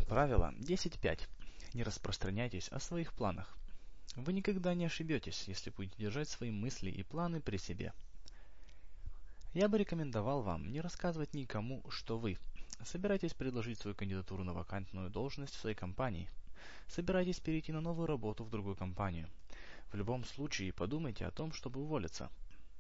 Правило 10.5. Не распространяйтесь о своих планах. Вы никогда не ошибетесь, если будете держать свои мысли и планы при себе. Я бы рекомендовал вам не рассказывать никому, что вы собираетесь предложить свою кандидатуру на вакантную должность в своей компании. Собираетесь перейти на новую работу в другую компанию. В любом случае подумайте о том, чтобы уволиться.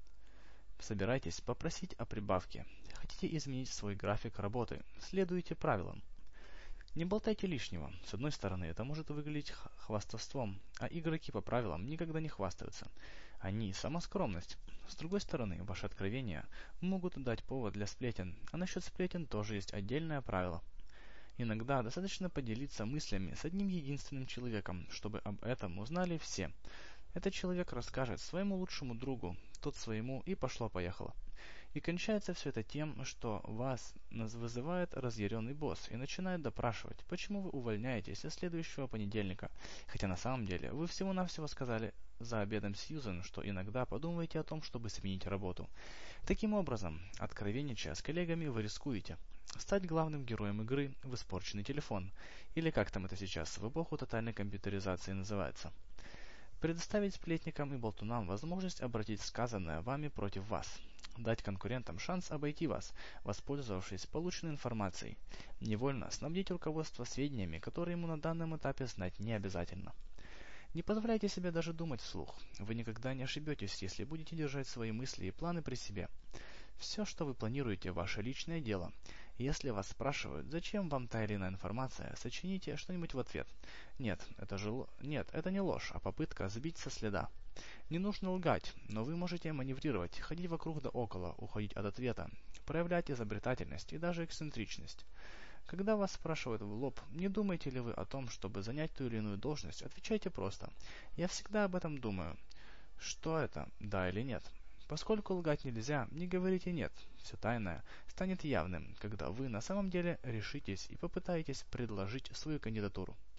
Собираетесь попросить о прибавке. Хотите изменить свой график работы. Следуйте правилам. Не болтайте лишнего. С одной стороны, это может выглядеть хвастовством, а игроки по правилам никогда не хвастаются. Они – сама скромность. С другой стороны, ваши откровения могут дать повод для сплетен, а насчет сплетен тоже есть отдельное правило. Иногда достаточно поделиться мыслями с одним единственным человеком, чтобы об этом узнали все. Этот человек расскажет своему лучшему другу, тот своему, и пошло-поехало. И кончается все это тем, что вас вызывает разъяренный босс и начинает допрашивать, почему вы увольняетесь со следующего понедельника, хотя на самом деле вы всего-навсего сказали за обедом Сьюзен, что иногда подумаете о том, чтобы сменить работу. Таким образом, откровенничая с коллегами, вы рискуете стать главным героем игры в испорченный телефон, или как там это сейчас в эпоху тотальной компьютеризации называется. Предоставить сплетникам и болтунам возможность обратить сказанное вами против вас. Дать конкурентам шанс обойти вас, воспользовавшись полученной информацией. Невольно снабдить руководство сведениями, которые ему на данном этапе знать не обязательно. Не позволяйте себе даже думать вслух. Вы никогда не ошибетесь, если будете держать свои мысли и планы при себе. Все, что вы планируете, ваше личное дело. Если вас спрашивают, зачем вам та или иная информация, сочините что-нибудь в ответ. Нет, это не ложь, а попытка сбить со следа. Не нужно лгать, но вы можете маневрировать, ходить вокруг да около, уходить от ответа, проявлять изобретательность и даже эксцентричность. Когда вас спрашивают в лоб, не думаете ли вы о том, чтобы занять ту или иную должность, отвечайте просто. Я всегда об этом думаю. Что это, да или нет? Поскольку лгать нельзя, не говорите «нет». Все тайное станет явным, когда вы на самом деле решитесь и попытаетесь предложить свою кандидатуру.